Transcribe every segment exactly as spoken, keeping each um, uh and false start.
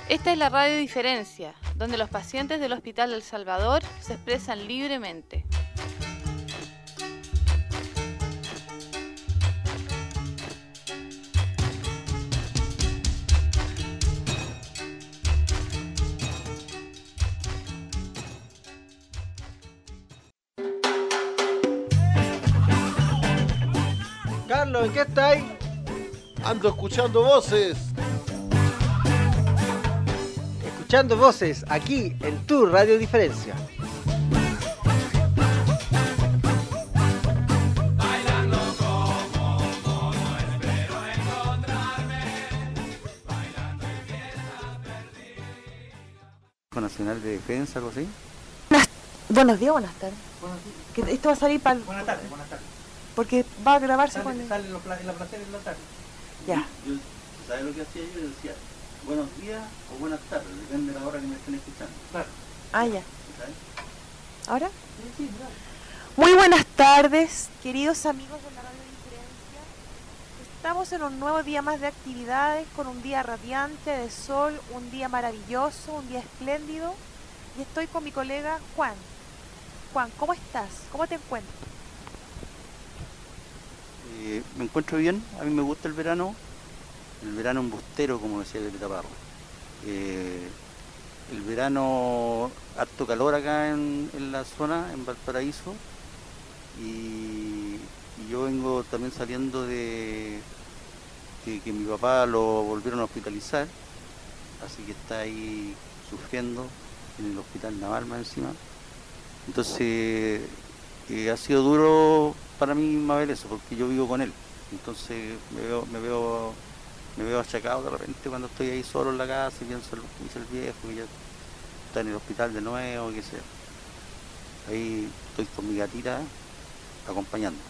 Esta es la Radio Diferencia, donde los pacientes del Hospital El Salvador se expresan libremente. Carlos, ¿en qué estáis? Ando escuchando voces. Escuchando voces aquí en tu Radio Diferencia. Bailando como mono, espero encontrarme. Bailando en fiesta perdida. Nacional de Defensa, algo así. Buenas, buenos días, buenas tardes. Buenos días. Que esto va a salir para... Buenas tardes, buenas tardes. Porque va a grabarse Sale, con... el- sale en, los pla- en la placer en la tarde. Ya. Yo, ¿sabes lo que hacía yo? Yo decía, buenos días o buenas tardes, depende de la hora que me estén escuchando. Claro. Ah, ya. ¿Sabes? ¿Ahora? Sí, sí, claro. Muy buenas tardes, queridos amigos de la Radio Diferencia. Estamos en un nuevo día más de actividades, con un día radiante de sol, un día maravilloso, un día espléndido. Y estoy con mi colega Juan. Juan, ¿cómo estás? ¿Cómo te encuentras? Eh, me encuentro bien, a mí me gusta el verano, el verano embustero, como decía Violeta Parra. Eh, el verano, harto calor acá en, en la zona, en Valparaíso, y, y yo vengo también saliendo de que, que mi papá lo volvieron a hospitalizar, así que está ahí sufriendo en el hospital naval más encima. Entonces eh, ha sido duro para mí, Mabel, eso, porque yo vivo con él. Entonces me veo, me veo, me veo achacado de repente cuando estoy ahí solo en la casa y pienso en lo que hizo el viejo, que ya está en el hospital de nuevo, qué sé. Ahí estoy con mi gatita acompañando.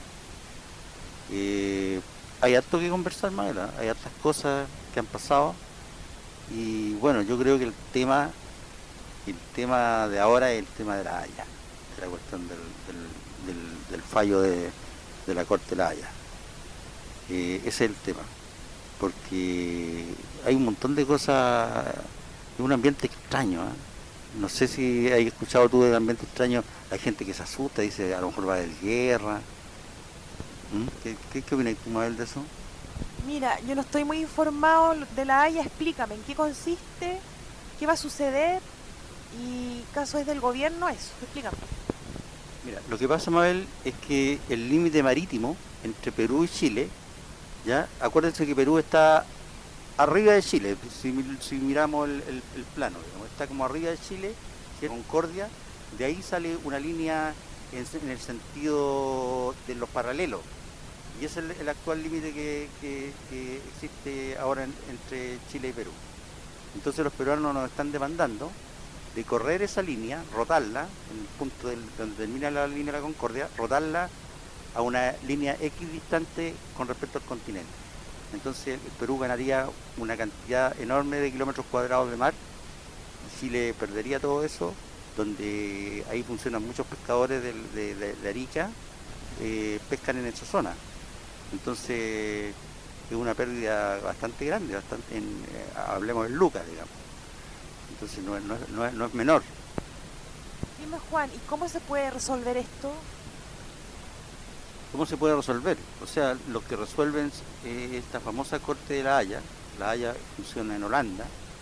Eh, hay harto que conversar, Mabel, ¿eh? Hay hartas cosas que han pasado. Y bueno, yo creo que el tema, el tema de ahora es el tema de la Haya, de la cuestión del, del, del, del fallo de, de la Corte de la Haya. Eh, ese es el tema, porque hay un montón de cosas, es un ambiente extraño, ¿eh? No sé si hay escuchado tú del ambiente extraño, hay gente que se asusta, dice a lo mejor va a haber guerra. ¿Mm? ¿Qué, qué, qué opinas tú, Mabel, de eso? Mira, yo no estoy muy informado de la Haya, explícame en qué consiste, qué va a suceder y caso es del gobierno, eso, explícame. Mira, lo que pasa, Mabel, es que el límite marítimo entre Perú y Chile, ya, acuérdense que Perú está arriba de Chile, si, si miramos el, el, el plano, digamos, está como arriba de Chile, que es Concordia, de ahí sale una línea en, en el sentido de los paralelos, y ese es el, el actual límite que, que, que existe ahora en, entre Chile y Perú. Entonces los peruanos nos están demandando de correr esa línea, rotarla, en el punto del, donde termina la línea de la Concordia, rotarla a una línea X distante con respecto al continente. Entonces el Perú ganaría una cantidad enorme de kilómetros cuadrados de mar, y Chile perdería todo eso, donde ahí funcionan muchos pescadores de, de, de, de Arica, eh, pescan en esa zona. Entonces es una pérdida bastante grande, bastante en, eh, hablemos en lucas, digamos. Entonces no es, no, es, no, es, no es menor. Dime, Juan, ¿y cómo se puede resolver esto? ¿Cómo se puede resolver? O sea, lo que resuelven eh, esta famosa Corte de la Haya. La Haya funciona en Holanda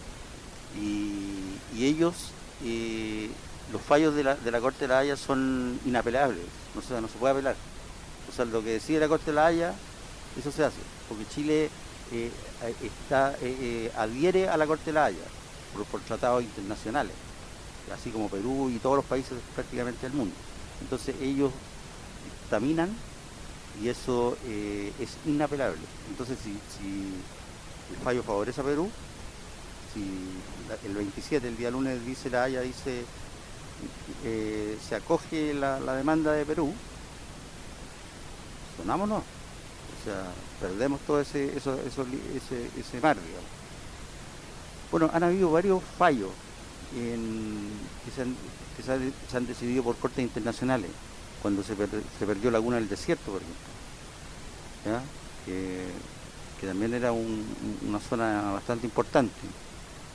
y, y ellos, eh, los fallos de la, de la Corte de la Haya son inapelables, o sea, no se puede apelar. O sea, lo que decide la Corte de la Haya, eso se hace, porque Chile eh, está, eh, eh, adhiere a la Corte de la Haya por, por tratados internacionales, así como Perú y todos los países prácticamente del mundo. Entonces ellos dictaminan y eso eh, es inapelable. Entonces si, si el fallo favorece a Perú, si la, el veintisiete, el día lunes, dice la Haya, dice eh, se acoge la, la demanda de Perú, sonámonos, o sea, perdemos todo ese, eso, eso, ese, ese mar, digamos. Bueno, han habido varios fallos en, que, se han, que se, han, se han decidido por cortes internacionales, cuando se, per, se perdió Laguna del Desierto, por ejemplo, ¿ya? Que, que también era un, una zona bastante importante.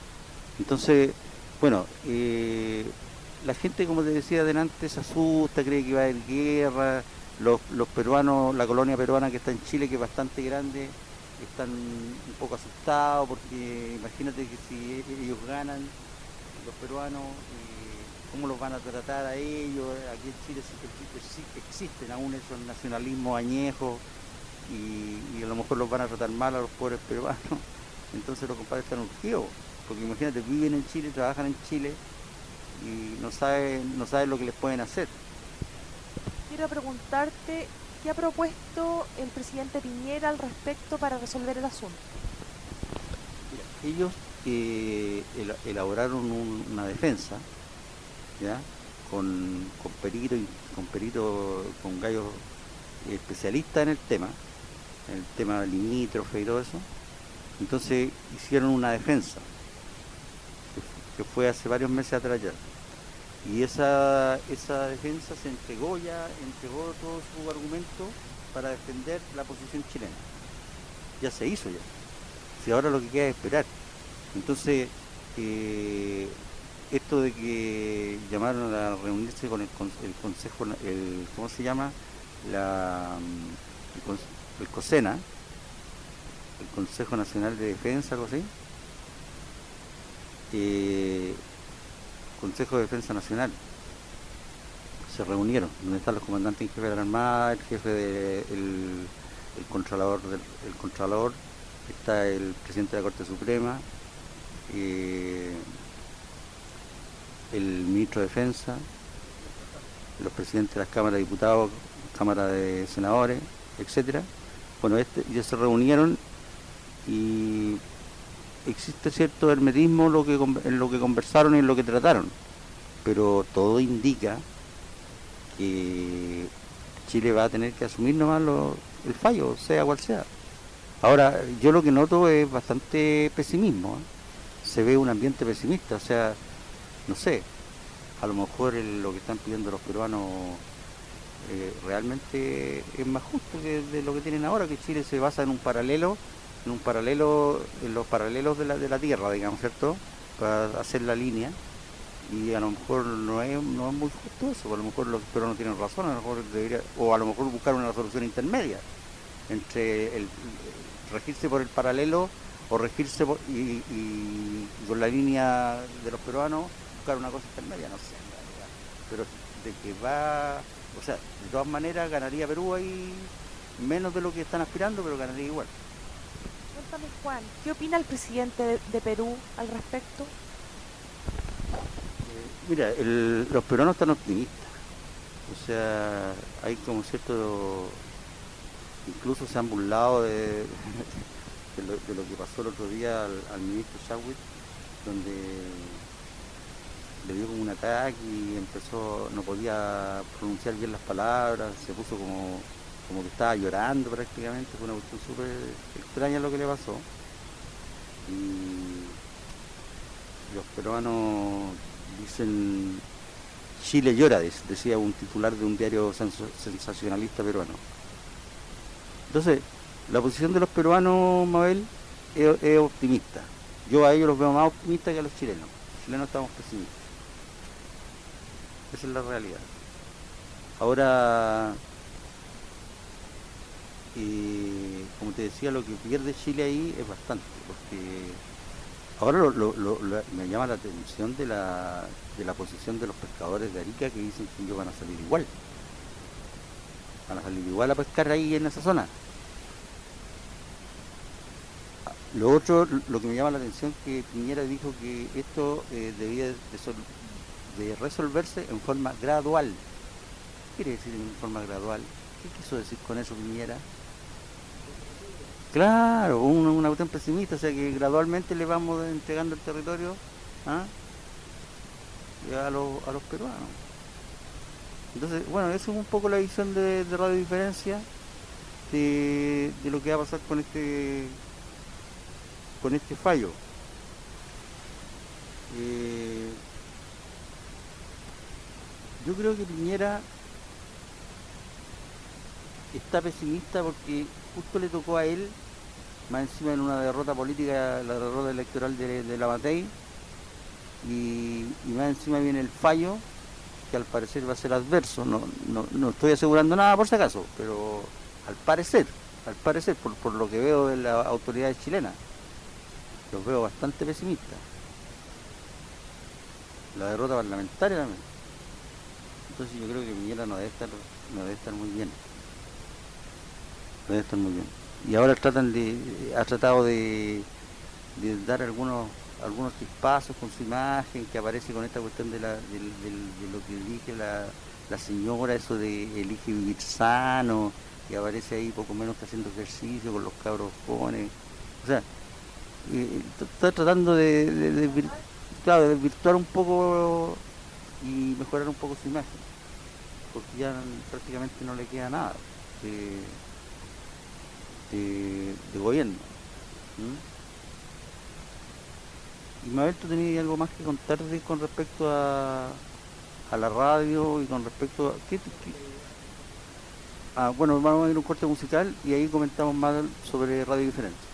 Entonces, bueno, eh, la gente, como te decía adelante, se asusta, cree que va a haber guerra. Los, los peruanos, la colonia peruana que está en Chile, que es bastante grande, están un poco asustados porque imagínate que si ellos ganan, los peruanos, eh, ¿cómo los van a tratar a ellos? Aquí en Chile sí, sí, sí existen aún esos nacionalismos añejos y, y a lo mejor los van a tratar mal a los pobres peruanos. Entonces los compadres están urgidos, porque imagínate, viven en Chile, trabajan en Chile y no saben, no saben lo que les pueden hacer. Quiero preguntarte, ¿qué ha propuesto el presidente Piñera al respecto para resolver el asunto? Mira, ellos eh, el, elaboraron un, una defensa, ¿ya? Con, con peritos, con peritos, con gallos especialistas en el tema, en el tema limítrofe y todo eso. Entonces hicieron una defensa, que, que fue hace varios meses atrás ya. Y esa, esa defensa se entregó ya, entregó todo su argumento para defender la posición chilena. Ya se hizo ya. Si ahora lo que queda es esperar. Entonces, eh, esto de que llamaron a reunirse con el, el Consejo, el, ¿cómo se llama? La, el, el COSENA, el Consejo Nacional de Defensa, algo así. Eh, Consejo de Defensa Nacional, se reunieron, donde están los comandantes en jefe de la Armada, el jefe del de, el, el Contralor, del, el Contralor, está el presidente de la Corte Suprema, eh, el ministro de Defensa, los presidentes de las cámaras de diputados, cámaras de senadores, etcétera. Bueno, este, ya se reunieron y existe cierto hermetismo lo que, en lo que conversaron y en lo que trataron, pero todo indica que Chile va a tener que asumir nomás lo, el fallo, sea cual sea. Ahora, yo lo que noto es bastante pesimismo, ¿eh? Se ve un ambiente pesimista, o sea, no sé, a lo mejor el, lo que están pidiendo los peruanos eh, realmente es más justo que de lo que tienen ahora, que Chile se basa en un paralelo en un paralelo, en los paralelos de la, de la Tierra, digamos, ¿cierto? Para hacer la línea, y a lo mejor no es, no es muy justo eso, a lo mejor los peruanos tienen razón, a lo mejor debería, o a lo mejor buscar una solución intermedia, entre el, regirse por el paralelo, o regirse por, y, y, y con la línea de los peruanos, buscar una cosa intermedia, no sé, en realidad. Pero de que va, o sea, de todas maneras ganaría Perú ahí menos de lo que están aspirando, pero ganaría igual. Cuéntame, Juan, ¿qué opina el presidente de, de Perú al respecto? Eh, mira, el, los peruanos están optimistas. O sea, hay como cierto... Incluso se han burlado de, de, lo, de lo que pasó el otro día al, al ministro Chadwick, donde le dio como un ataque y empezó, no podía pronunciar bien las palabras, se puso como... como que estaba llorando prácticamente, fue una cuestión súper extraña lo que le pasó. Y los peruanos dicen, Chile llora, decía un titular de un diario sensacionalista peruano. Entonces, la posición de los peruanos, Mabel, es, es optimista. Yo a ellos los veo más optimistas que a los chilenos. Los chilenos estamos pesimistas. Esa es la realidad. Ahora... Y como te decía, lo que pierde Chile ahí es bastante, porque ahora lo, lo, lo, lo, me llama la atención de la, de la posición de los pescadores de Arica, que dicen que ellos van a salir igual, van a salir igual a pescar ahí en esa zona. Lo otro, lo que me llama la atención, que Piñera dijo que esto eh, debía de, sol, de resolverse en forma gradual. ¿Qué quiere decir en forma gradual? ¿Qué quiso decir con eso Piñera? Claro, una, una cuestión pesimista, o sea que gradualmente le vamos entregando el territorio, ¿ah? a, los, a los peruanos. Entonces, bueno, eso es un poco la visión de, de Radio Diferencia de, de lo que va a pasar con este con este fallo. Eh, yo creo que Piñera está pesimista porque justo le tocó a él, más encima en una derrota política, la derrota electoral de, de la Matei, y, y más encima viene el fallo, que al parecer va a ser adverso. No, no, no estoy asegurando nada por si acaso, pero al parecer, al parecer, por, por lo que veo de las autoridades chilenas, los veo bastante pesimistas. La derrota parlamentaria también. Entonces yo creo que Piñera no debe estar, no debe estar muy bien. No debe estar muy bien. Y ahora tratan de, ha tratado de, de dar algunos algunos chispazos con su imagen, que aparece con esta cuestión de, la, de, de, de lo que elige la, la señora, eso de elige vivir sano, que aparece ahí poco menos que haciendo ejercicio con los cabros jóvenes. O sea, eh, está tratando de, de, de, de, claro, de virtuar un poco y mejorar un poco su imagen, porque ya prácticamente no le queda nada de, de, de gobierno. ¿Mm? Y Mabel, ¿tú tenías algo más que contar de, con respecto a, a la radio y con respecto a... ¿qué, qué? Ah, bueno, vamos a ir a un corte musical y ahí comentamos más sobre Radio Diferencia.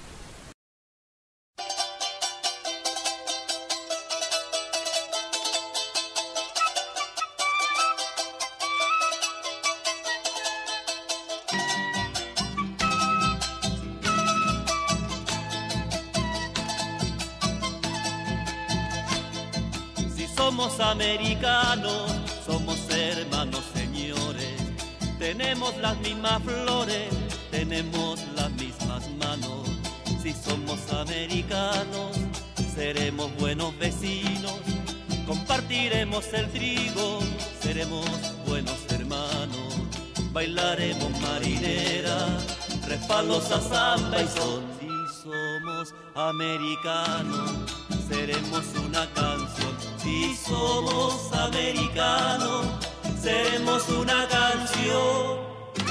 Somos americanos, somos hermanos señores, tenemos las mismas flores, tenemos las mismas manos. Si somos americanos, seremos buenos vecinos, compartiremos el trigo, seremos buenos hermanos, bailaremos marinera, respalos a samba y son. Si somos americanos, seremos una canción. Si somos americanos, seremos una canción.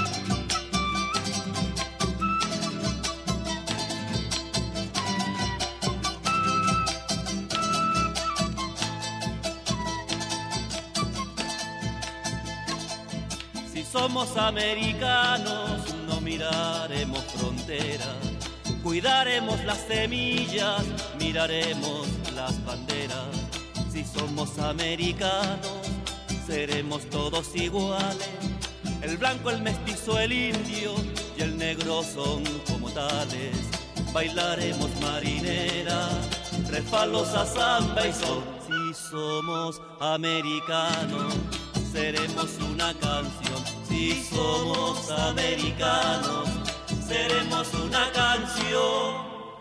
Si somos americanos, no miraremos fronteras, cuidaremos las semillas, miraremos las banderas. Si somos americanos, seremos todos iguales. El blanco, el mestizo, el indio y el negro son como tales. Bailaremos marinera, respalos a samba y son. Si somos americanos, seremos una canción. Si somos americanos, seremos una canción.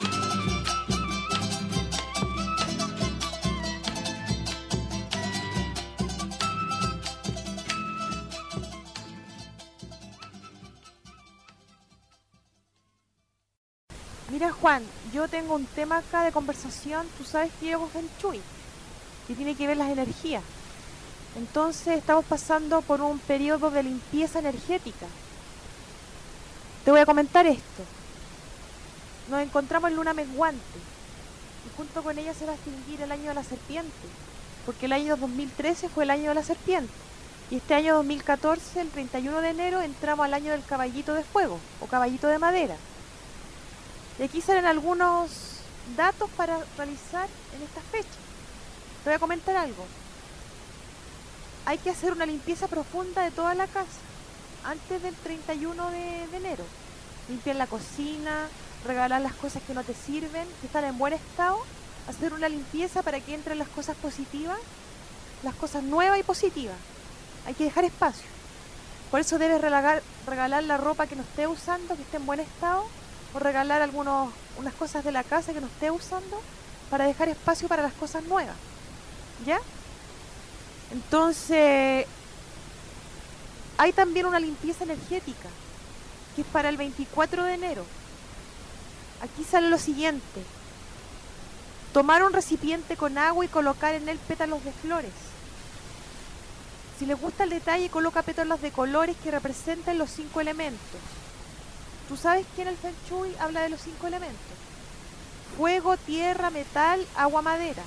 Mira, Juan, yo tengo un tema acá de conversación. Tú sabes que llevo Feng Shui, que tiene que ver las energías. Entonces estamos pasando por un periodo de limpieza energética. Te voy a comentar esto. Nos encontramos en luna menguante y junto con ella se va a extinguir el año de la serpiente, porque el año dos mil trece fue el año de la serpiente y este año dos mil catorce, el treinta y uno de enero, entramos al año del caballito de fuego o caballito de madera. Y aquí salen algunos datos para realizar en esta fecha. Te voy a comentar algo. Hay que hacer una limpieza profunda de toda la casa antes del treinta y uno de, de enero. Limpiar la cocina, regalar las cosas que no te sirven, que están en buen estado. Hacer una limpieza para que entren las cosas positivas, las cosas nuevas y positivas. Hay que dejar espacio. Por eso debes regalar, regalar la ropa que no esté usando, que esté en buen estado, o regalar algunos, unas cosas de la casa que no esté usando para dejar espacio para las cosas nuevas. ¿Ya? Entonces, hay también una limpieza energética que es para el veinticuatro de enero. Aquí sale lo siguiente: tomar un recipiente con agua y colocar en él pétalos de flores. Si les gusta el detalle, coloca pétalos de colores que representen los cinco elementos. ¿Tú sabes que en el Feng Shui habla de los cinco elementos? Fuego, tierra, metal, agua, madera.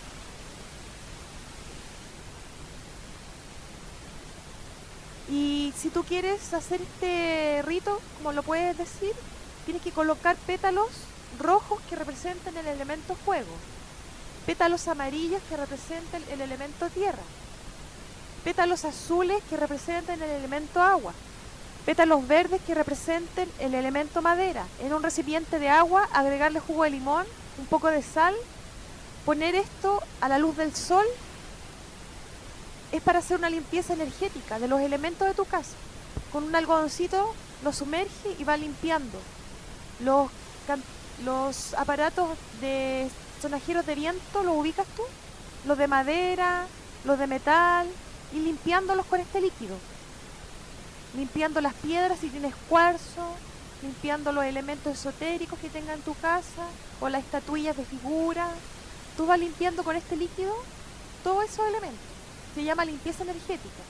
Y si tú quieres hacer este rito, como lo puedes decir, tienes que colocar pétalos rojos que representen el elemento fuego. pétalos amarillos que representan el elemento tierra, pétalos azules que representan el elemento agua, pétalos verdes que representen el elemento madera. En un recipiente de agua agregarle jugo de limón, un poco de sal, poner esto a la luz del sol. Es para hacer una limpieza energética de los elementos de tu casa. Con un algodoncito lo sumerge y va limpiando los, los aparatos de sonajeros de viento, ¿los ubicas tú? Los de madera, los de metal, y limpiándolos con este líquido. Limpiando las piedras si tienes cuarzo, limpiando los elementos esotéricos que tenga en tu casa, o las estatuillas de figura. Tú vas limpiando con este líquido todos esos elementos. Se llama limpieza energética.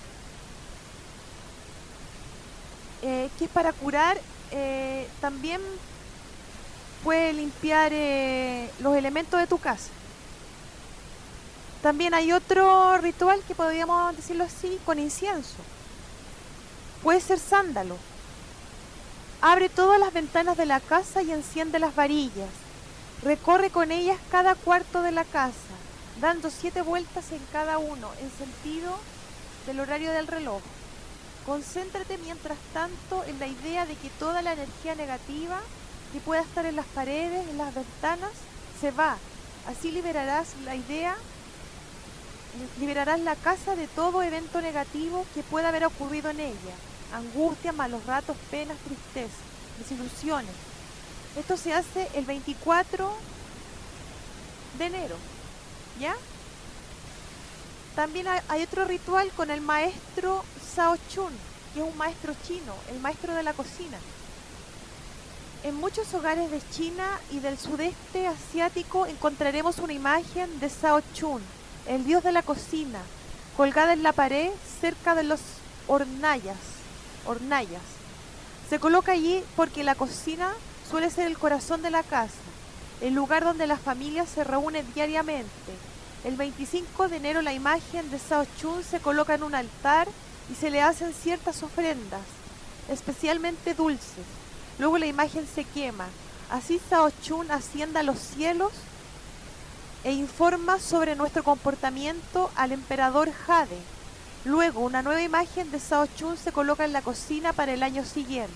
Eh, que es para curar, eh, también puede limpiar eh, los elementos de tu casa. También hay otro ritual que podríamos decirlo así, con incienso. Puede ser sándalo. Abre todas las ventanas de la casa y enciende las varillas. Recorre con ellas cada cuarto de la casa, dando siete vueltas en cada uno, en sentido del horario del reloj. Concéntrate mientras tanto en la idea de que toda la energía negativa que pueda estar en las paredes, en las ventanas, se va. Así liberarás la idea, liberarás la casa de todo evento negativo que pueda haber ocurrido en ella. Angustia, malos ratos, penas, tristeza, desilusiones. Esto se hace el veinticuatro de enero, ¿ya? También hay otro ritual con el maestro Sao Chun, que es un maestro chino, el maestro de la cocina. En muchos hogares de China y del sudeste asiático encontraremos una imagen de Sao Chun, el dios de la cocina, colgada en la pared cerca de los hornallas. hornallas. Se coloca allí porque la cocina suele ser el corazón de la casa, el lugar donde la familia se reúne diariamente. El veinticinco de enero la imagen de Sao Chun se coloca en un altar y se le hacen ciertas ofrendas, especialmente dulces. Luego la imagen se quema. Así Sao Chun asciende a los cielos e informa sobre nuestro comportamiento al emperador Jade. Luego una nueva imagen de Sao Chun se coloca en la cocina para el año siguiente.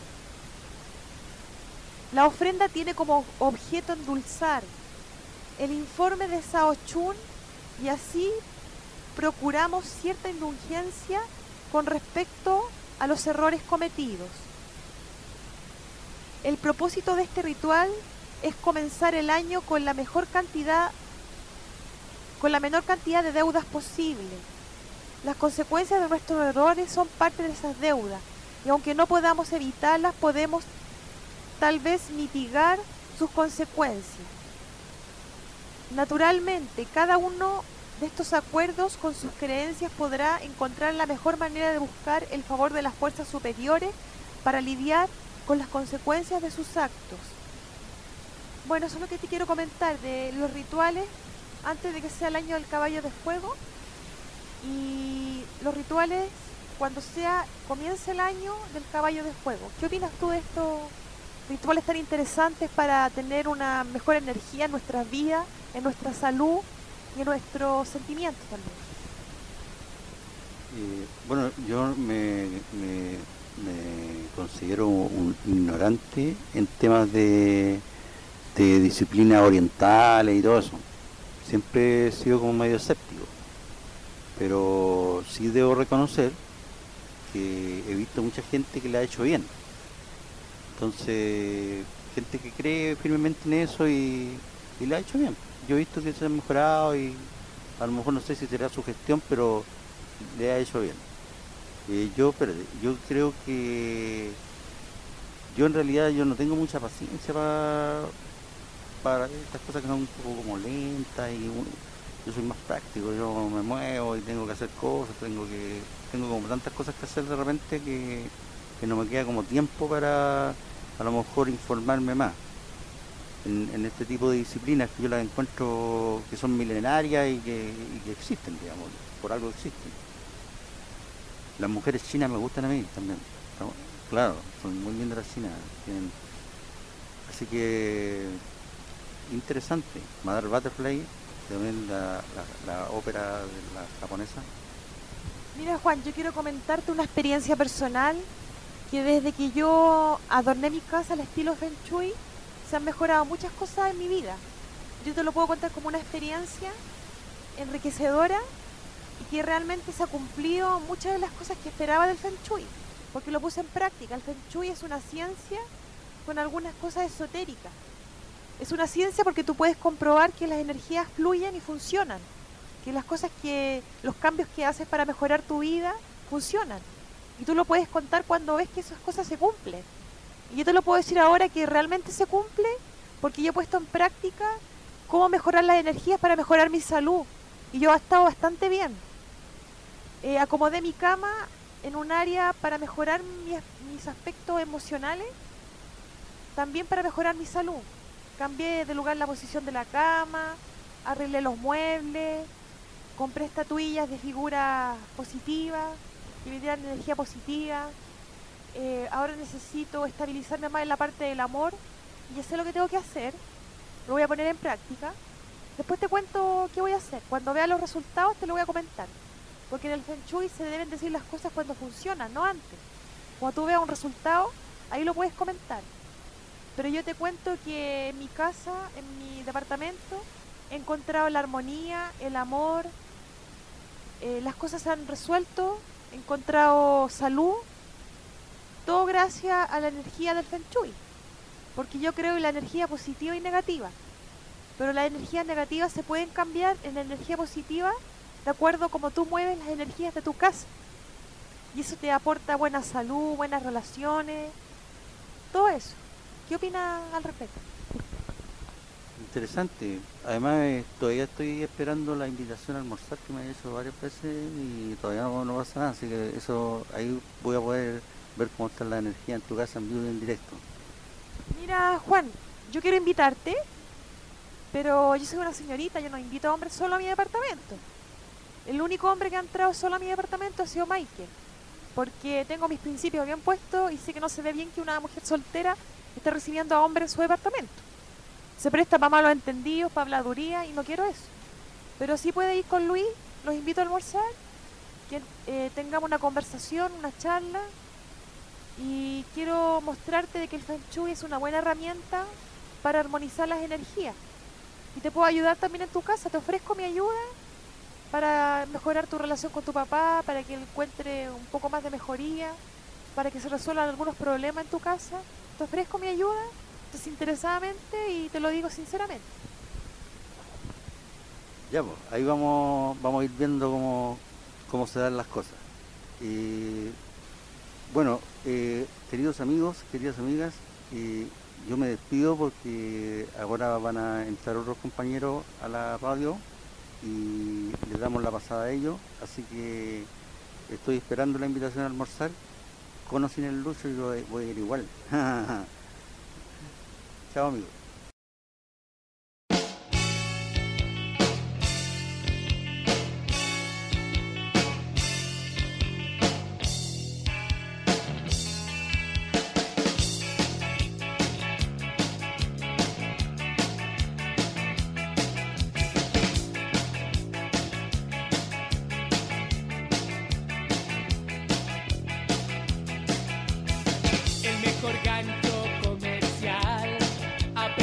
La ofrenda tiene como objeto endulzar el informe de Sao Chun y así procuramos cierta indulgencia con respecto a los errores cometidos. El propósito de este ritual es comenzar el año con la mejor cantidad, con la menor cantidad de deudas posible. Las consecuencias de nuestros errores son parte de esas deudas y aunque no podamos evitarlas, podemos tal vez mitigar sus consecuencias. Naturalmente, cada uno de estos acuerdos con sus creencias podrá encontrar la mejor manera de buscar el favor de las fuerzas superiores para lidiar con las consecuencias de sus actos. Bueno, eso es lo que te quiero comentar de los rituales antes de que sea el año del caballo de fuego y los rituales cuando sea comience el año del caballo de fuego. ¿Qué opinas tú de estos rituales tan interesantes para tener una mejor energía en nuestras vidas, en nuestra salud y en nuestros sentimientos también? Eh, bueno, yo me, me, me considero un ignorante en temas de, de disciplinas orientales y todo eso. Siempre he sido como medio escéptico, pero sí debo reconocer que he visto mucha gente que le ha hecho bien. Entonces, gente que cree firmemente en eso y, y le ha hecho bien. Yo he visto que se ha mejorado y a lo mejor no sé si será su gestión, pero le ha hecho bien. Eh, yo, pero, yo creo que yo en realidad yo no tengo mucha paciencia para, para estas cosas que son un poco como lentas y un, yo soy más práctico, yo me muevo y tengo que hacer cosas, tengo que tengo como tantas cosas que hacer de repente que, que no me queda como tiempo para a lo mejor informarme más en, en este tipo de disciplinas que yo las encuentro que son milenarias y que, y que existen, digamos, por algo existen. Las mujeres chinas me gustan a mí también, claro, son muy lindas las chinas, tienen, así que interesante. Madame Butterfly, también la, la, la ópera de la japonesa. Mira, Juan, yo quiero comentarte una experiencia personal que desde que yo adorné mi casa al estilo Feng Shui se han mejorado muchas cosas en mi vida. Yo te lo puedo contar como una experiencia enriquecedora y que realmente se ha cumplido muchas de las cosas que esperaba del Feng Shui, porque lo puse en práctica. El Feng Shui es una ciencia con algunas cosas esotéricas. Es una ciencia porque tú puedes comprobar que las energías fluyen y funcionan, que las cosas que, los cambios que haces para mejorar tu vida funcionan. Y tú lo puedes contar cuando ves que esas cosas se cumplen. Y yo te lo puedo decir ahora que realmente se cumple porque yo he puesto en práctica cómo mejorar las energías para mejorar mi salud. Y yo he estado bastante bien. Eh, acomodé mi cama en un área para mejorar mis, mis aspectos emocionales, también para mejorar mi salud. Cambié de lugar la posición de la cama, arreglé los muebles, compré estatuillas de figuras positivas que me dieran energía positiva. Eh, ahora necesito estabilizarme más en la parte del amor y ya sé lo que tengo que hacer, lo voy a poner en práctica. Después te cuento qué voy a hacer. Cuando vea los resultados te lo voy a comentar, porque en el Feng Shui se deben decir las cosas cuando funcionan, no antes. Cuando tú veas un resultado, ahí lo puedes comentar. Pero yo te cuento que en mi casa, en mi departamento, he encontrado la armonía, el amor, eh, las cosas se han resuelto, he encontrado salud, todo gracias a la energía del Feng Shui, porque yo creo en la energía positiva y negativa, pero las energías negativas se pueden cambiar en la energía positiva de acuerdo a cómo tú mueves las energías de tu casa, y eso te aporta buena salud, buenas relaciones, todo eso. ¿Qué opinas al respecto? Interesante. Además, eh, todavía estoy esperando la invitación a almorzar que me han hecho varias veces y todavía no, no pasa nada, así que eso ahí voy a poder ver cómo está la energía en tu casa en vivo y en directo. Mira, Juan, yo quiero invitarte, pero yo soy una señorita, yo no invito a hombres solo a mi departamento. El único hombre que ha entrado solo a mi departamento ha sido Michael, porque tengo mis principios bien puestos y sé que no se ve bien que una mujer soltera esté recibiendo a hombres en su departamento. Se presta para malos entendidos, para habladuría, y no quiero eso. Pero sí puede ir con Luis, los invito a almorzar, que eh, tengamos una conversación, una charla, y quiero mostrarte de que el Feng Shui es una buena herramienta para armonizar las energías. Y te puedo ayudar también en tu casa, te ofrezco mi ayuda para mejorar tu relación con tu papá, para que él encuentre un poco más de mejoría, para que se resuelvan algunos problemas en tu casa. Te ofrezco mi ayuda desinteresadamente y te lo digo sinceramente. Ya, pues, ahí vamos, vamos a ir viendo cómo, cómo se dan las cosas. Y bueno, eh, queridos amigos, queridas amigas, eh, yo me despido porque ahora van a entrar otros compañeros a la radio y les damos la pasada a ellos, así que estoy esperando la invitación a almorzar. Con o sin el Lucho yo voy a ir igual. Chao, amigos. El mejor gancho comercial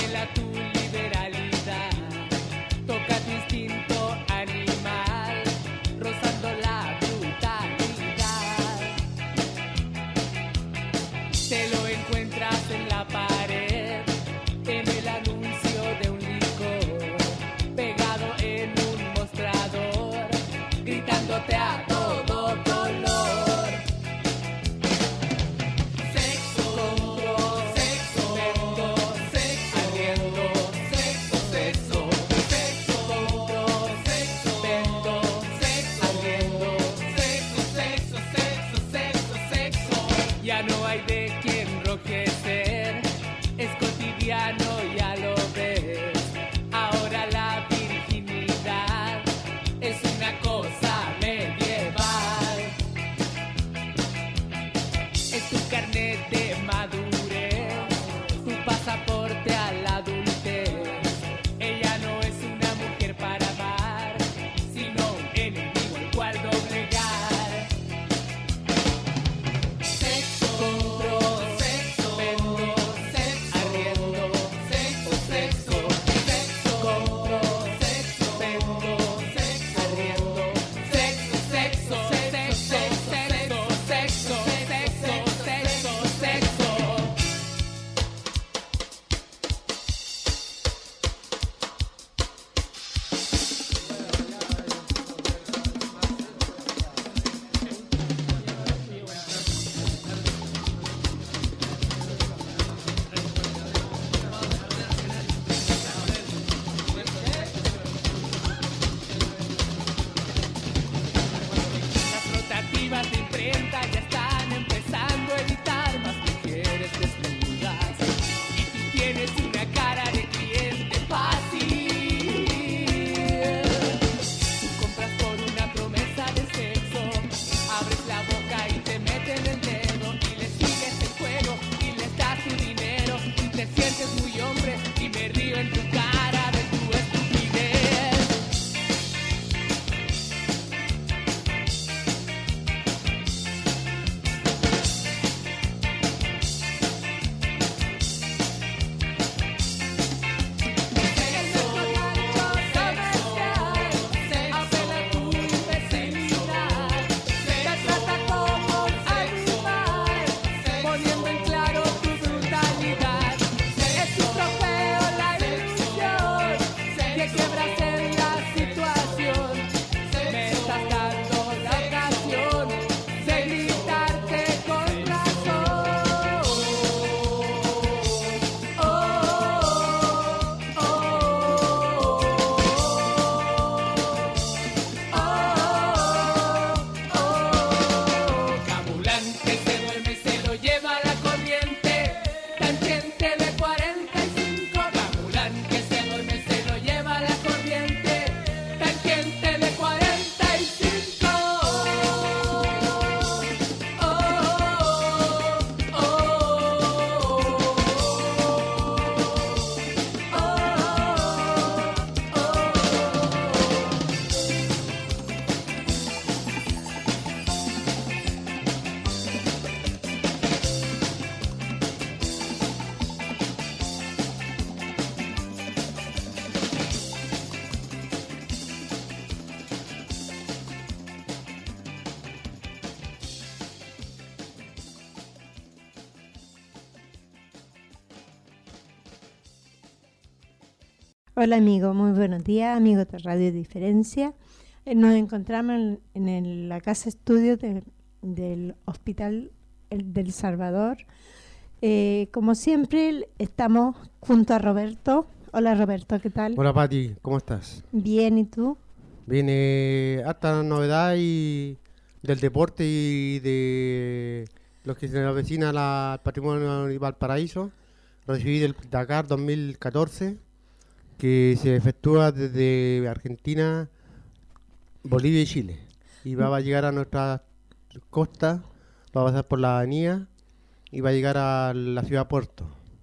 Hola amigo, muy buenos días, amigos de Radio Diferencia. Eh, nos encontramos en, en el- la casa estudio de- del Hospital El- del Salvador. Eh, como siempre, estamos junto a Roberto. Hola Roberto, ¿qué tal? Hola Pati, ¿cómo estás? Bien, ¿y tú? Viene harta novedad y del deporte y de los que se avecinan la- al patrimonio de Valparaíso. Recibí el Dakar dos mil catorce, que se efectúa desde Argentina, Bolivia y Chile. Y va a llegar a nuestra costa, va a pasar por la avenida y va a llegar a la ciudad Puerto.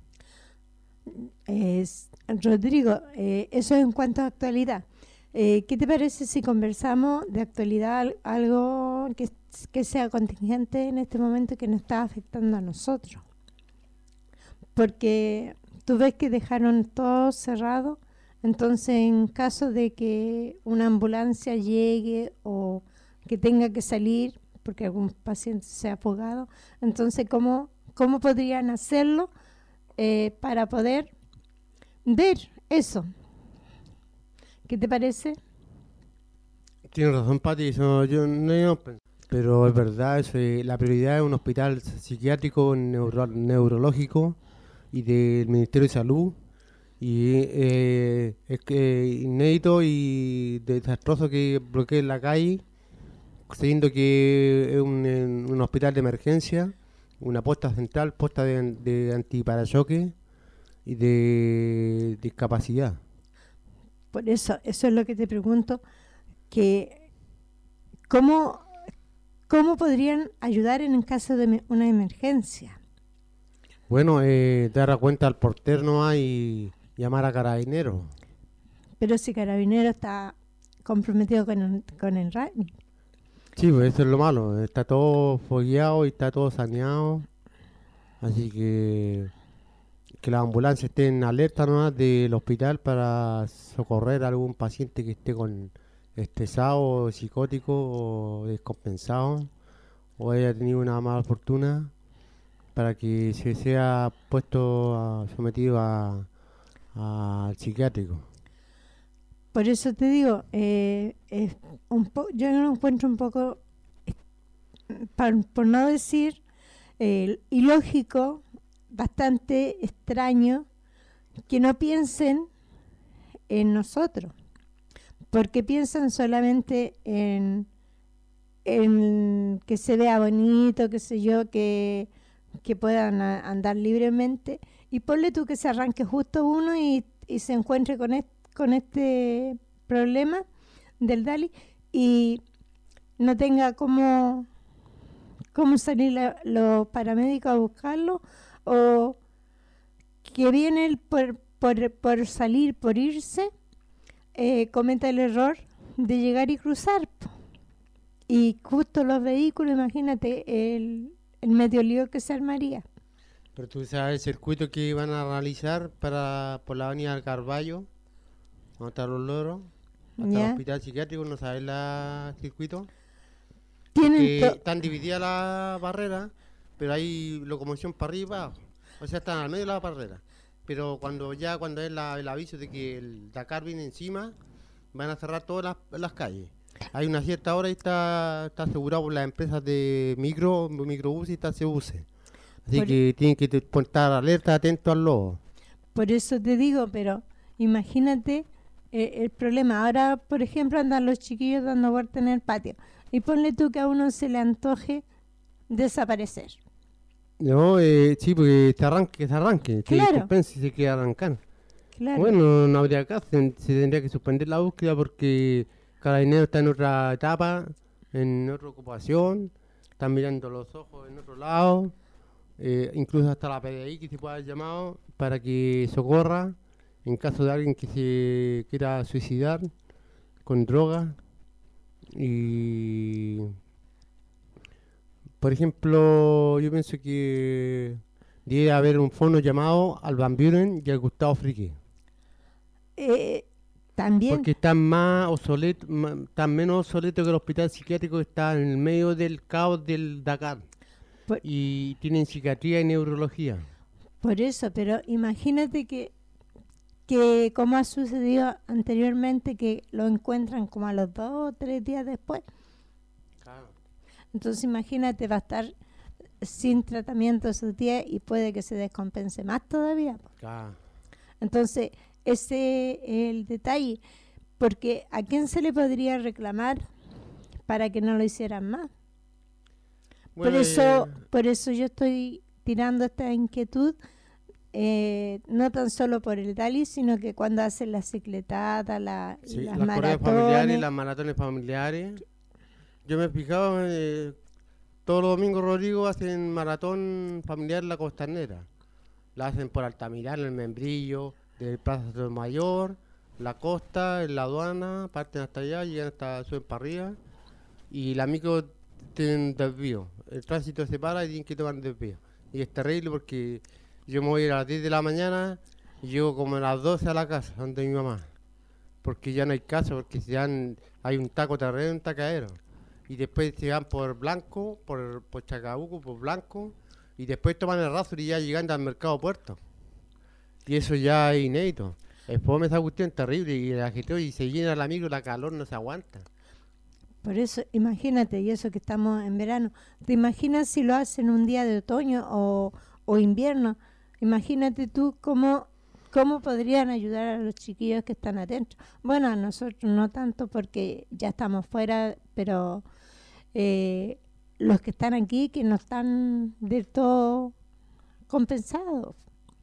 Es- Rodrigo, eh, eso en cuanto a actualidad. Eh, ¿qué te parece si conversamos de actualidad al- algo que, que sea contingente en este momento que nos está afectando a nosotros? Porque tú ves que dejaron todo cerrado, entonces en caso de que una ambulancia llegue o que tenga que salir porque algún paciente se ha afogado, entonces ¿cómo, cómo podrían hacerlo eh, para poder ver eso? ¿Qué te parece? Tienes razón, Pati, eso yo no he pensado. Pero es verdad, eso, eh, la prioridad es un hospital psiquiátrico, neuro- neurológico y del Ministerio de Salud. Y eh, es que inédito y desastroso que bloqueen la calle, siendo que es un, en- un hospital de emergencia, una posta central, posta de, de antiparachoque y de discapacidad. Por eso, eso es lo que te pregunto, que ¿cómo, cómo podrían ayudar en el caso de me- una emergencia? Bueno, eh, dar cuenta al portero nomás y llamar a carabineros. Pero si Carabinero está comprometido con el, con el rugby. Sí, pues eso es lo malo. Está todo fogueado y está todo saneado. Así que que las ambulancias estén en alerta nomás del hospital para socorrer a algún paciente que esté con estresado, psicótico o descompensado o haya tenido una mala fortuna, para que se sea puesto a- sometido a al psiquiátrico. Por eso te digo, eh, es un po- yo lo encuentro un poco, eh, par- por no decir eh, ilógico, bastante extraño, que no piensen en nosotros, porque piensan solamente en, en que se vea bonito, qué sé yo, que, que puedan a- andar libremente, y ponle tú que se arranque justo uno y, y se encuentre con, est- con este problema del DALI y no tenga cómo, cómo salir la- los paramédicos a buscarlo, o que viene él por, por, por salir, por irse, eh, cometa el error de llegar y cruzar. po. Y justo los vehículos, imagínate el, el medio lío que se armaría. Pero tú sabes el circuito que van a realizar para por la avenida del Carballo, donde están los loros, hasta ¿Ya? el hospital psiquiátrico, ¿no sabes la circuito? Tienen Que to- están divididas las barreras, pero hay locomoción para arriba y para abajo. O sea, están al medio de la barrera. Pero cuando ya cuando es la- el aviso de que el Dakar viene encima, van a cerrar todas las, las calles. Hay una cierta hora y está, está asegurado por las empresas de micro, microbús y taxibuses. Así Por- que tienen que te- estar alerta, atentos al lobo. Por eso te digo, pero imagínate eh, el problema. Ahora, por ejemplo, andan los chiquillos dando vuelta en el patio. Y ponle tú que a uno se le antoje desaparecer. No, eh, sí, porque se arranque, que se arranque. Que Claro. compense y se quiere arrancar. Claro. Bueno, no habría caso, se se tendría que suspender la búsqueda porque Carabinero está en otra etapa, en otra ocupación, están mirando los ojos en otro lado, eh, incluso hasta la P D I que se pueda haber llamado para que socorra en caso de alguien que se quiera suicidar con droga. Y por ejemplo, yo pienso que debe haber un fondo llamado al Van Buren y al Gustavo Fricke. Eh, también, Porque están más obsoletos, ma- están menos obsoletos que el hospital psiquiátrico que está en el medio del caos del Dakar. Por- Y tienen psiquiatría y neurología. por eso, pero imagínate que que como ha sucedido anteriormente, que lo encuentran como a los dos o tres días después. Claro. Entonces imagínate, va a estar sin tratamiento esos días y puede que se descompense más todavía. Claro. Entonces, ese es el detalle, porque ¿a quién se le podría reclamar para que no lo hicieran más? Bueno, por eso, eh, por eso yo estoy tirando esta inquietud, eh, no tan solo por el Dali, sino que cuando hacen las cicletadas, la, sí, las, las corridas maratones. familiares, las maratones familiares. Yo me he fijado, eh, todos los domingos, Rodrigo, hacen maratón familiar en la Costanera. La hacen por Altamirano, el Membrillo, de Plaza del Mayor, la costa, en la aduana, parten hasta allá, llegan hasta, suben para arriba. Y la micro tienen desvío. El tránsito se para y tienen que tomar desvío. Y es terrible porque yo me voy a ir a las diez de la mañana y llego como a las doce a la casa, donde mi mamá. Porque ya no hay caso, porque si dan, hay un taco terreno, un tacadero. Y después se van por Blanco, por, por Chacabuco, por Blanco, y después toman el Razor y ya llegan al Mercado Puerto. Y eso ya es inédito. El fome esa cuestión terrible y el ajetreo y se llena la micro, la calor no se aguanta. Por eso, imagínate, y eso que estamos en verano, ¿te imaginas si lo hacen un día de otoño o, o invierno? Imagínate tú cómo, cómo podrían ayudar a los chiquillos que están adentro. Bueno, a nosotros no tanto porque ya estamos fuera, pero eh, los que están aquí que no están del todo compensados.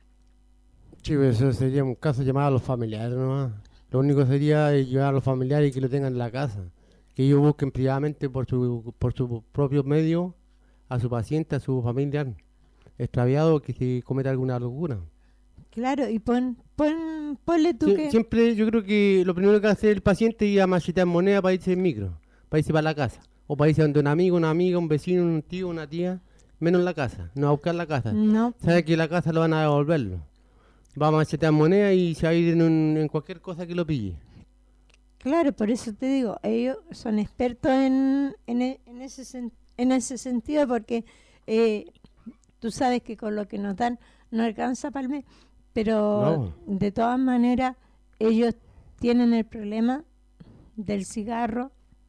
Sí, pues eso sería un caso llamado a los familiares nomás. Lo único sería es llevar a los familiares y que lo tengan en la casa. Que ellos busquen privadamente por su por su propio medio a su paciente, a su familiar extraviado que se cometa alguna locura. Claro, y pon, pon, ponle tú Sie- que... Siempre yo creo que lo primero que hace el paciente es ir a machetear moneda para irse en micro, para irse para la casa. O para irse donde un amigo, una amiga, un vecino, un tío, una tía, menos en la casa, no a buscar la casa. No, Sabe que la casa lo van a devolverlo. Va a machetear moneda y se va a ir en, un- en cualquier cosa que lo pille. claro, por eso te digo, ellos son expertos en, en, e- en, ese, sen- en ese sentido, porque eh, tú sabes que con lo que nos dan no alcanza para el mes, pero de todas maneras ellos tienen el problema del cigarro,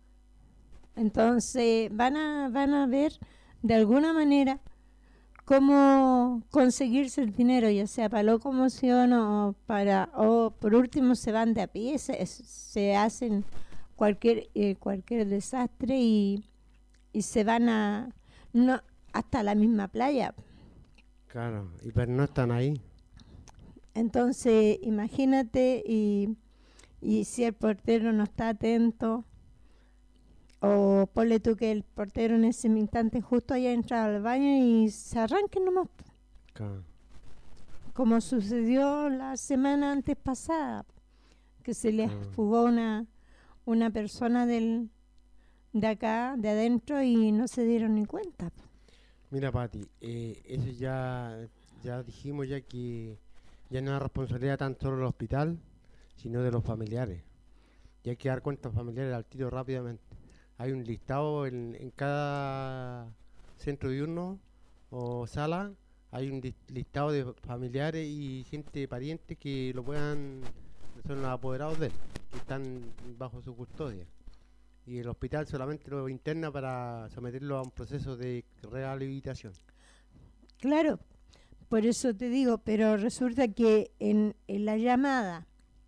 entonces van a, van a ver de alguna manera cómo conseguirse el dinero, ya sea para locomoción o para, o por último se van de a pie, se, se hacen cualquier eh, cualquier desastre y, y se van a no hasta la misma playa. Claro, y pero no están ahí. Entonces imagínate y, y si el portero no está atento, o ponle tú que el portero en ese instante justo haya entrado al baño y se arranque nomás, Claro. como sucedió la semana antes pasada, que se les Mm. fugó una una persona del de acá, de adentro, y no se dieron ni cuenta. Mira, Pati, eh, eso ya, ya dijimos ya que ya no es responsabilidad tanto del hospital, sino de los familiares. Y hay que dar cuenta a los familiares al tiro rápidamente. Hay un listado en, en cada centro diurno o sala, hay un dis- listado de familiares y gente pariente que lo puedan, son los apoderados de él, que están bajo su custodia. Y el hospital solamente lo interna para someterlo a un proceso de rehabilitación. Claro, por eso te digo, pero resulta que en, en la llamada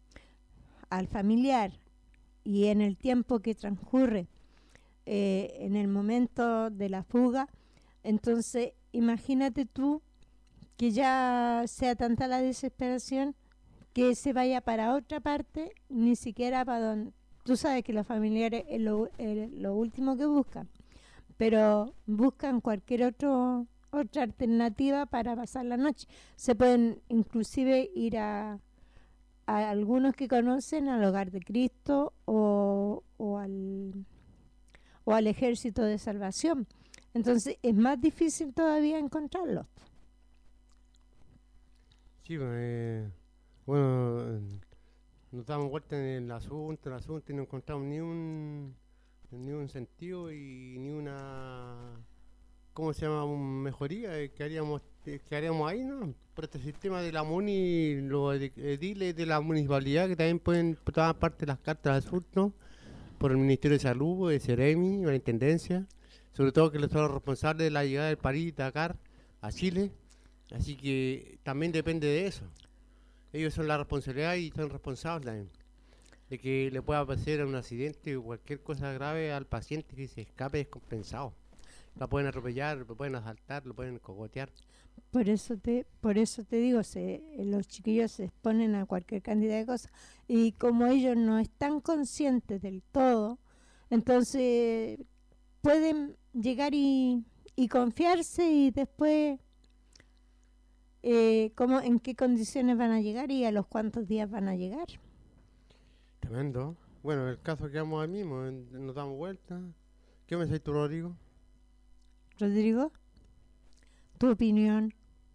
al familiar y en el tiempo que transcurre eh, en el momento de la fuga, entonces imagínate tú que ya sea tanta la desesperación que se vaya para otra parte, ni siquiera para donde... Tú sabes que los familiares es lo, es lo último que buscan, pero buscan cualquier otro otra alternativa para pasar la noche. Se pueden inclusive ir a, a algunos que conocen al Hogar de Cristo o, o al o al Ejército de Salvación. Entonces es más difícil todavía encontrarlos. Sí, pues, eh, bueno, nos damos vuelta en el asunto, el asunto y no encontramos ni un ni un sentido y ni una ¿cómo se llama? Un mejoría eh, que haríamos, eh, que haríamos ahí, ¿no? Por este sistema de la MUNI, los ed- ediles de la municipalidad que también pueden tomar parte de las cartas de asunto por el Ministerio de Salud, el CEREMI, la Intendencia, sobre todo que son los responsables de la llegada del París, Dakar, a Chile, así que también depende de eso. Ellos son la responsabilidad y son responsables también de que le pueda pasar un accidente o cualquier cosa grave al paciente que se escape descompensado. Lo pueden atropellar, lo pueden asaltar, lo pueden cogotear. Por eso te, por eso te digo, se, los chiquillos se exponen a cualquier cantidad de cosas y como ellos no están conscientes del todo, entonces pueden llegar y, y confiarse y después eh, cómo, en qué condiciones van a llegar y a los cuántos días van a llegar. Tremendo. Bueno, el caso que vamos ahí mismo, en- nos damos vuelta. ¿Qué me decís tú, Rodrigo? Rodrigo, tu opinión.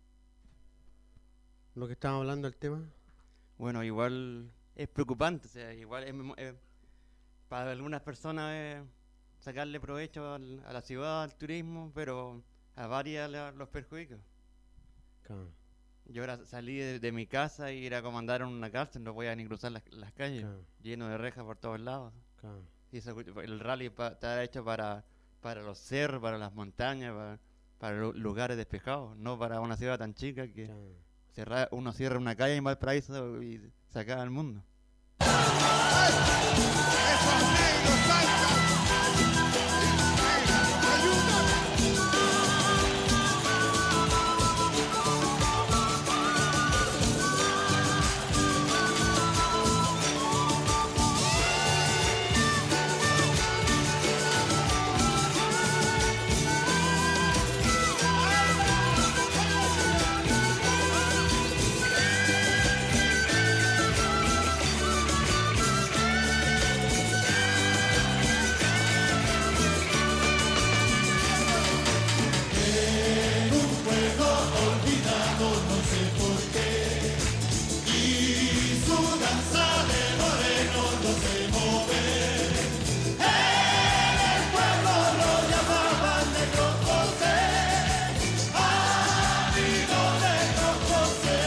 Lo que estábamos hablando del tema. Bueno, igual es preocupante, o sea, igual es, memo- eh, para algunas personas es sacarle provecho al- a la ciudad, al turismo, pero a varias la- los perjudica. Claro, Yo ahora salí de, de mi casa y ir a comandar en una cárcel, no voy a ni cruzar las, las calles, claro, lleno de rejas por todos lados. claro. Y eso, el rally pa- está hecho para, para los cerros, para las montañas, para, para lu- lugares despejados, no para una ciudad tan chica que claro. cerra- uno cierra una calle en Valparaíso y se acaba el mundo. En un juego olvidado no sé por qué, y su danza de moreno no se mover. En el pueblo lo llamaban Negro José, amigo Negro José.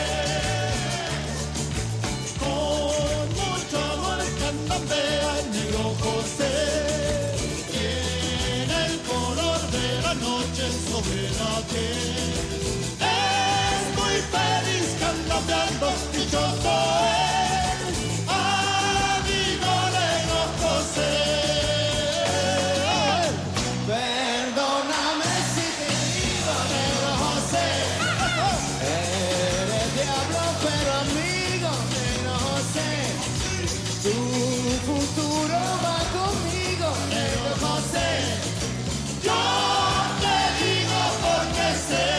Con mucho amor candambea el Negro José, tiene el color de la noche sobre la piel. Es muy feliz cantando, dichoso es, amigo Negro José. Perdóname si te digo, Negro José, eres diablo pero amigo, Negro José. Tu futuro va conmigo, Negro José. Yo te digo porque sé.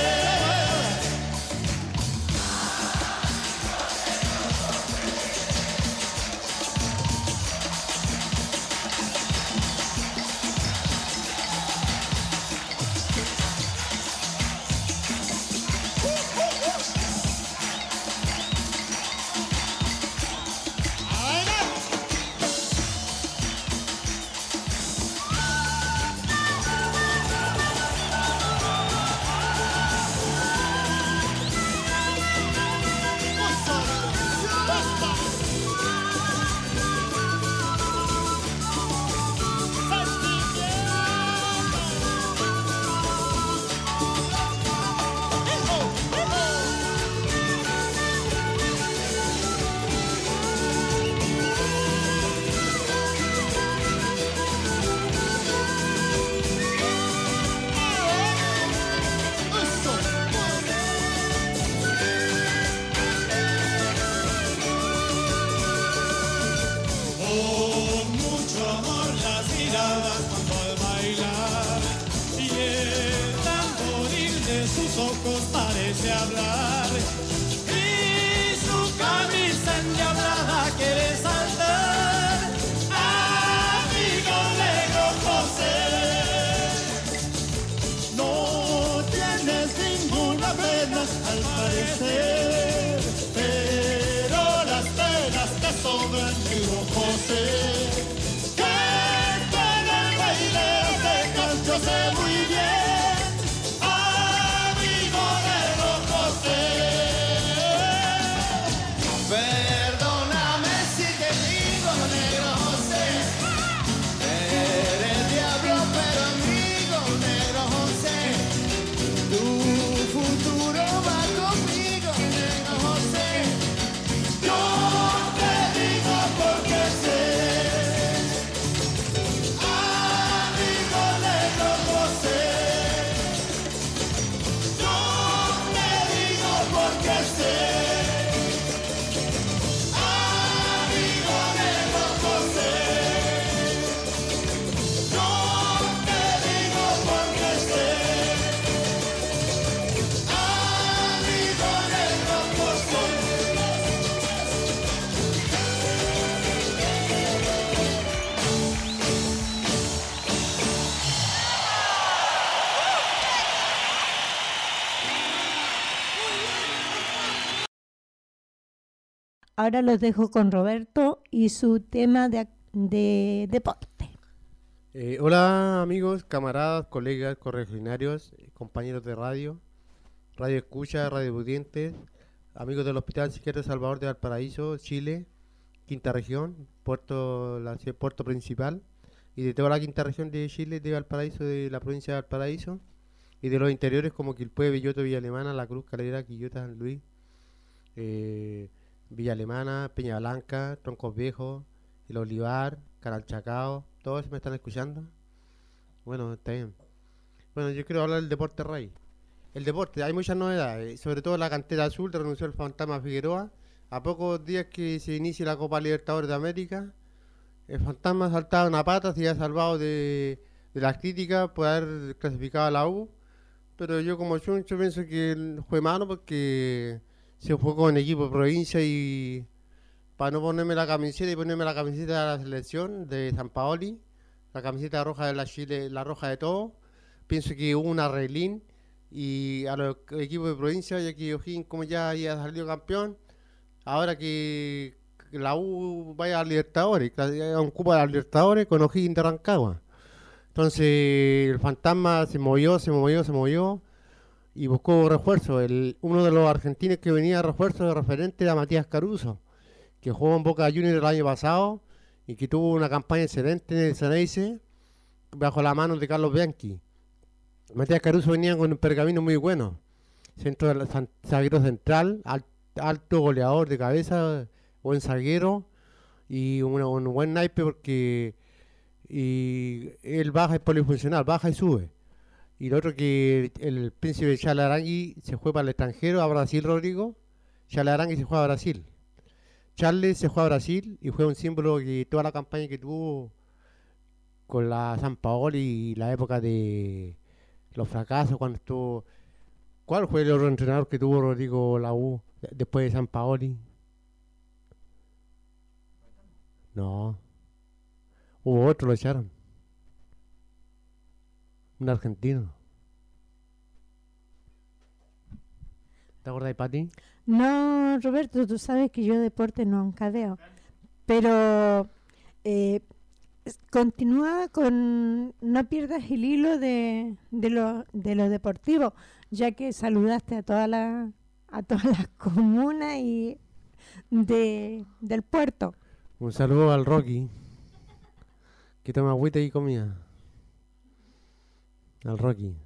Con mucho amor las miradas cuando al bailar, y el tamboril de sus ojos parece hablar, y su camisa endiablada quiere saltar, amigo Negro José. No tienes ninguna pena al parecer, pero las penas te sobran, Negro José. Que con el baile te canto sé muy bien, Ahora los dejo con Roberto y su tema de, de deporte. Eh, hola amigos, camaradas, colegas, correligionarios, compañeros de radio, radio escucha, radio pudientes, amigos del Hospital Psiquiátrico Salvador de Valparaíso, Chile, quinta región, puerto, la ciudad- puerto principal, y de toda la quinta región de Chile, de Valparaíso, de la provincia de Valparaíso, y de los interiores como Quilpué, Villoto, Villa Alemana, La Cruz, Calera, Quillota, San Luis, eh, Villa Alemana, Peña Blanca, Troncos Viejos, El Olivar, Canal Chacao, todos me están escuchando. Bueno, está bien. Bueno, yo quiero hablar del deporte rey. El deporte, hay muchas novedades, sobre todo la cantera azul, renunció el Fantasma Figueroa. A pocos días que se inicie la Copa Libertadores de América, el Fantasma ha saltado una pata, se ha salvado de, de las críticas por haber clasificado a la U. Pero yo como chuncho pienso que fue malo porque se fue con equipo de provincia y para no ponerme la camiseta y ponerme la camiseta de la selección de San Paoli, la camiseta roja de la Chile, la roja de todo, pienso que hubo un arreglín y a los equipos de provincia, ya que O'Higgins como ya había salido campeón, ahora que la U vaya a Libertadores, a un cupo de la Libertadores con O'Higgins de Rancagua. Entonces el Fantasma se movió, se movió, se movió y buscó refuerzo. El, uno de los argentinos que venía a refuerzo de referente era Matías Caruso, que jugó en Boca Juniors el año pasado y que tuvo una campaña excelente en el Ceneice bajo la mano de Carlos Bianchi. Matías Caruso venía con un pergamino muy bueno, centro del san- zaguero central, al- alto goleador de cabeza, buen zaguero y un, un buen naipe porque y él baja, es polifuncional, baja y sube. Y lo otro que el príncipe Charles Arangui se fue para el extranjero, a Brasil, Rodrigo. Charles Arangui se fue a Brasil. Charles se fue a Brasil y fue un símbolo que toda la campaña que tuvo con la San Paolo y la época de los fracasos cuando estuvo. ¿Cuál fue el otro entrenador que tuvo Rodrigo la U de- después de San Paoli? No. Hubo otro, lo echaron. Un argentino. ¿Te acuerdas, Pati? No, Roberto, tú sabes que yo deporte nunca veo. Pero eh, s- continúa con, no pierdas el hilo de, de lo, de lo deportivo, ya que saludaste a toda la, a todas las comunas y de, del puerto. Un saludo al Rocky, que toma agüita y comida. Al Rocky.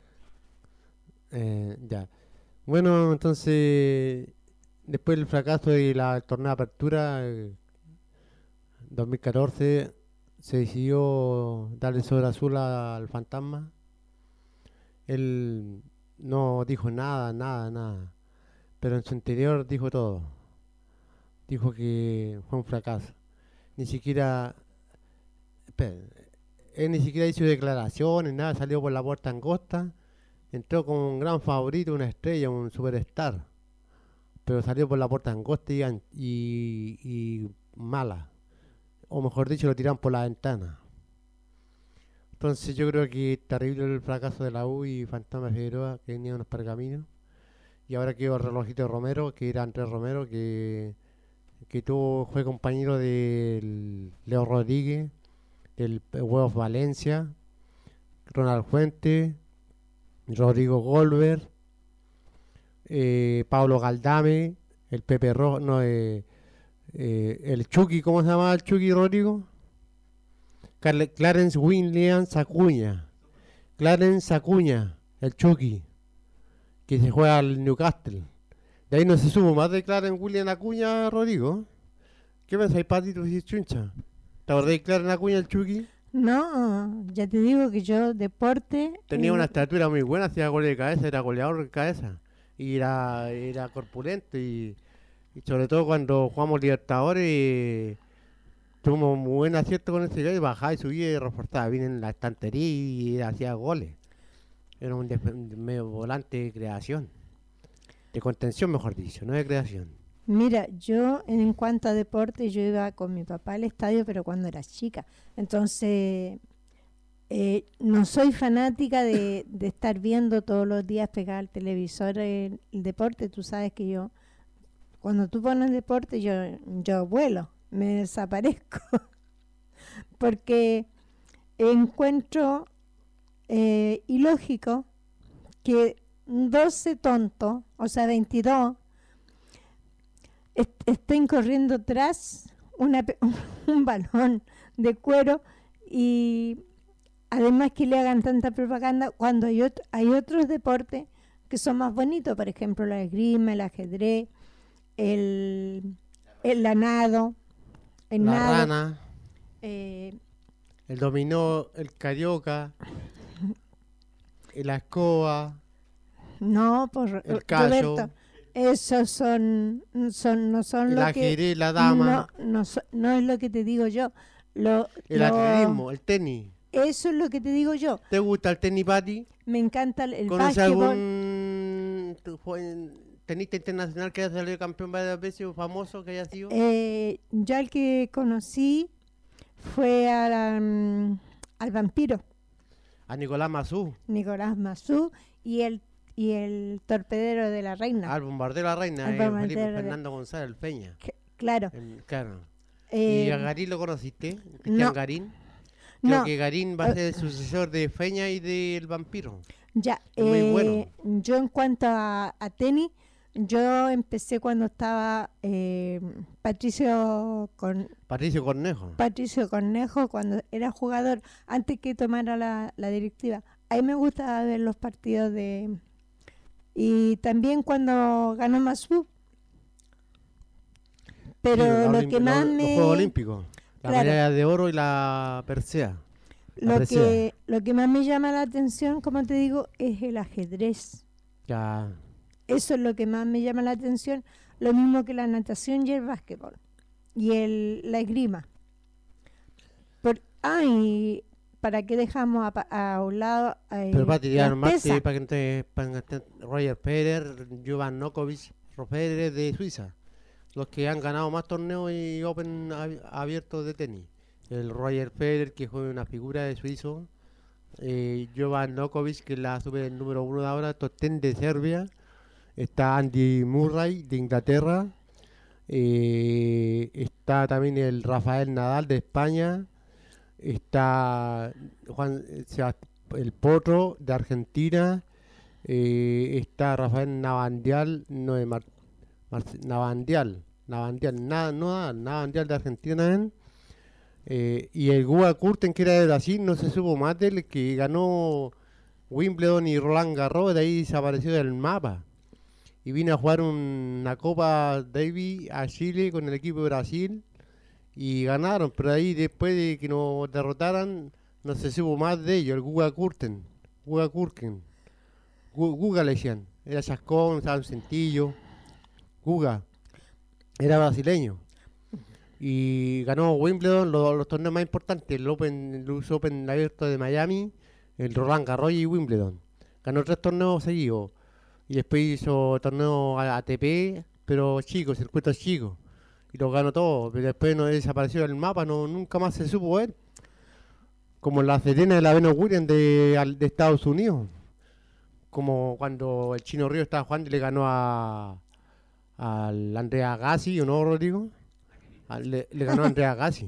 Eh, ya. Bueno, entonces, después del fracaso de la torneo de apertura, eh, dos mil catorce, se decidió darle sobre azul a- al Fantasma. Él no dijo nada, nada, nada. Pero en su interior dijo todo. Dijo que fue un fracaso. Ni siquiera... espera, él ni siquiera hizo declaraciones, nada, salió por la puerta angosta. Entró como un gran favorito, una estrella, un superstar. Pero salió por la puerta angosta y, an- y, y mala. O mejor dicho, lo tiraron por la ventana. Entonces yo creo que es terrible el fracaso de la U y Fantasma Figueroa, que venía unos pergaminos. Y ahora quedó el relojito de Romero, que era Andrés Romero, que, que tuvo, fue compañero del Leo Rodríguez, del Huevos Valencia, Ronald Fuente, Rodrigo Goldberg, eh, Pablo Galdame, el Pepe Rojo, no, eh, eh, el Chucky, ¿cómo se llamaba el Chucky, Rodrigo? Carle- Clarence Williams Acuña, Clarence Acuña, el Chucky, que se juega al Newcastle. De ahí no se supo más de Clarence Williams Acuña, Rodrigo. ¿Qué pensáis, Pati, tú si chuncha? ¿Te acordás de Clarence Acuña, el Chucky? No, ya te digo que yo deporte... Tenía eh, una estatura muy buena, hacía goles de cabeza, era goleador de cabeza. Y era, era corpulento y, y sobre todo cuando jugamos Libertadores eh, tuvimos muy buen acierto con ese gallo, bajaba y subía y reforzaba bien en la estantería y hacía goles. Era un, def- un medio volante de creación. De contención, mejor dicho, no de creación. Mira, yo en cuanto a deporte, yo iba con mi papá al estadio, pero cuando era chica. Entonces, eh, no soy fanática de, de estar viendo todos los días pegada al televisor el, el deporte. Tú sabes que yo cuando tú pones deporte, yo, yo vuelo, me desaparezco. Porque encuentro eh, ilógico que doce tontos, o sea, veintidós, est estén corriendo tras una, un balón de cuero y además que le hagan tanta propaganda cuando hay, ot hay otros deportes que son más bonitos, por ejemplo, la esgrima, el ajedrez, el, el nado, el la nado, rana, eh, el dominó, el carioca, la escoba. no, por El callo. Roberto, esos son, son no son El lo ajedrez, que la dama. no, no, so- no es lo que te digo yo. Lo, El lo- atletismo, el tenis. Eso es lo que te digo yo. ¿Te gusta el tenis, Pati? Me encanta el, el ¿Conoces básquetbol. algún tu- jue- tenista internacional que haya salido campeón varias veces o famoso que haya sido? Eh, yo el que conocí fue al, mm, al vampiro, A Nicolás Mazú, Nicolás Mazú, y el y el torpedero de la reina. al bombardero de la reina, Al eh, Felipe bombardero de- Fernando González, el Peña. Que- claro. El- claro. Eh, ¿Y a Garín lo conociste? ¿Cristian no. Garín? Creo No. que Garín va a Eh, ser el sucesor de Feña y del vampiro. Ya, Muy eh, bueno. yo en cuanto a, a tenis, yo empecé cuando estaba eh, Patricio con Patricio Cornejo. Patricio Cornejo, cuando era jugador, antes que tomara la, la directiva. Ahí me gusta ver los partidos de... Y también cuando ganó Mazú. Pero Sí, la lo olim- que más los, me... los Juegos Olímpicos. La Claro. medalla de oro y la persea. La Lo presea. que, lo que más me llama la atención, como te digo, es el ajedrez. Ya. Eso es lo que más me llama la atención, lo mismo que la natación y el básquetbol. Y el, la esgrima. Por, ah, y ¿para qué dejamos a, pa- a un lado eh, Pero Pati, ya las nomás pesas? que para que te, para que te- Roger Federer, Jovan Nokovic, Federer de Suiza, los que han ganado más torneos y Open ab- abiertos de tenis. El Roger Federer, que fue una figura de suizo, eh, Jovan Nokovic, que es la super el número uno de ahora, top ten de Serbia, está Andy Murray de Inglaterra, eh, está también el Rafael Nadal de España, está Juan eh, Sebast- el Potro de Argentina, eh, está Rafael Navandial, no de Mar, Marce- Navandial, Navandial, nada, no Nadal, Navandial de Argentina también, eh, y el Guga Kurten que era de Brasil, no se supo más de él, que ganó Wimbledon y Roland Garros, de ahí desapareció del mapa. Y vino a jugar un- una Copa Davis a Chile con el equipo de Brasil y ganaron, pero ahí después de que nos derrotaran no se supo más de ellos, el Guga Kurten, Guga Kurten, Gu- Guga le decían, era chascón, estaba en cintillo, Guga, era brasileño y ganó Wimbledon, los, los torneos más importantes, el Open, el U S Open abierto de Miami, el Roland Garros y Wimbledon, ganó tres torneos seguidos. Y después hizo torneo a- ATP, pero chico, circuitos chicos. Y lo ganó todo. Pero después no desapareció del mapa, no nunca más se supo ver. Como la Serena de la Venus Williams de, al- de Estados Unidos. Como cuando el Chino Río estaba jugando y le ganó a al Andrea Agassi, ¿o no, Rodrigo? A- le, le ganó a Andrea Agassi.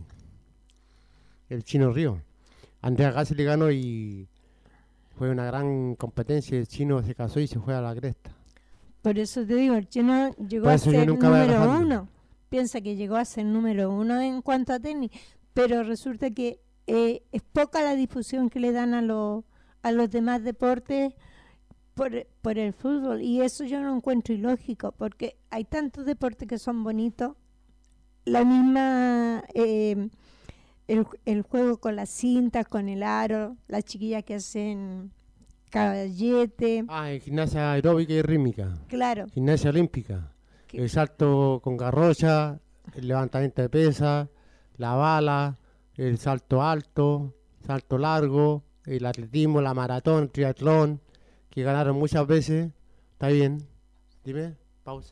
El Chino Río. Andrea Agassi le ganó y... Fue una gran competencia, el chino se casó y se fue a la cresta. Por eso te digo, el chino llegó Por a eso yo ser nunca voy a número dejarlo. uno. Piensa que llegó a ser número uno en cuanto a tenis, pero resulta que eh, es poca la difusión que le dan a, los a los demás deportes por, por el fútbol. Y eso yo no encuentro ilógico, porque hay tantos deportes que son bonitos. La misma... eh, El, el juego con las cintas, con el aro, las chiquillas que hacen caballete, Ah, en gimnasia aeróbica y rítmica. claro, Gimnasia olímpica. Que- El salto con garrocha, el levantamiento de pesas, la bala, el salto alto, salto largo, el atletismo, la maratón, el triatlón, que ganaron muchas veces. Está bien. Dime, pausa.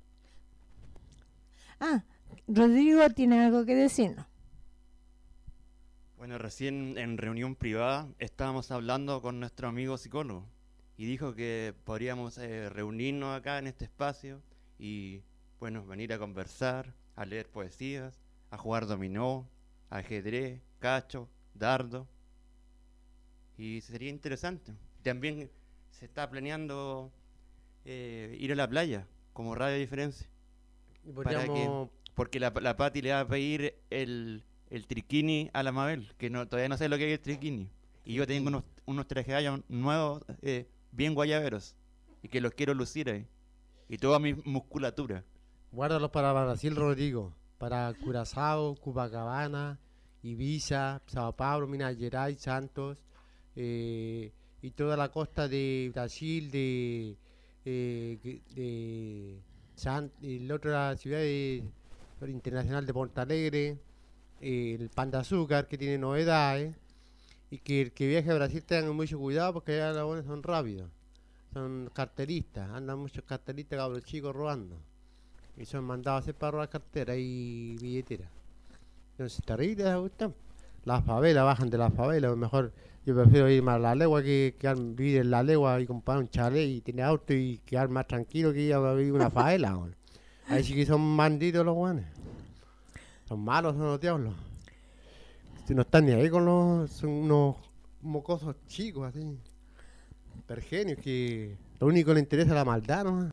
Ah, Rodrigo tiene algo que decirnos. Bueno, recién en reunión privada estábamos hablando con nuestro amigo psicólogo y dijo que podríamos eh, reunirnos acá en este espacio y bueno, venir a conversar, a leer poesías, a jugar dominó, ajedrez, cacho, dardo. Y sería interesante. También se está planeando eh, ir a la playa, como Radio Diferencia. Y Para que, podríamos- porque la, la Pati le va a pedir el, el triquini a la Mabel, que no, todavía no sé lo que es el triquini. Y yo tengo unos, unos trajes gallos nuevos, eh, bien guayaberos, y que los quiero lucir ahí. Y toda mi musculatura. Guárdalos para Brasil, Rodrigo. Para Curazao, Copacabana, Ibiza, Sao Paulo, Minas Gerais, Santos. eh, y toda la costa de Brasil, de, eh, que- de San, y la otra ciudad de, internacional de Porto Alegre, eh, el Pan de Azúcar, que tiene novedades. Y que el que viaje a Brasil tenga mucho cuidado porque allá los buenos son rápidos. Son carteristas, andan muchos carteristas, cabros chicos robando. Y son mandados a hacer para robar cartera y billetera. Entonces, terrible esa cuestión. Las favelas, bajan de las favelas. Mejor, yo prefiero ir más a la legua que quedar, vivir en la legua y comprar un chalet y tener auto y quedar más tranquilo que ir a vivir en una favela. güey. Ahí sí que son bandidos los guanes. Son malos, son los diablos. Si no están ni ahí con los. Son unos mocosos chicos así. Pergenios que lo único que les interesa es la maldad, ¿no?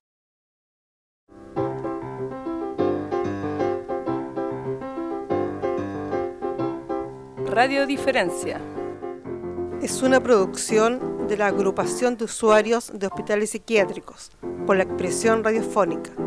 Radio Diferencia. Es una producción de la Agrupación de Usuarios de Hospitales Psiquiátricos por la expresión radiofónica.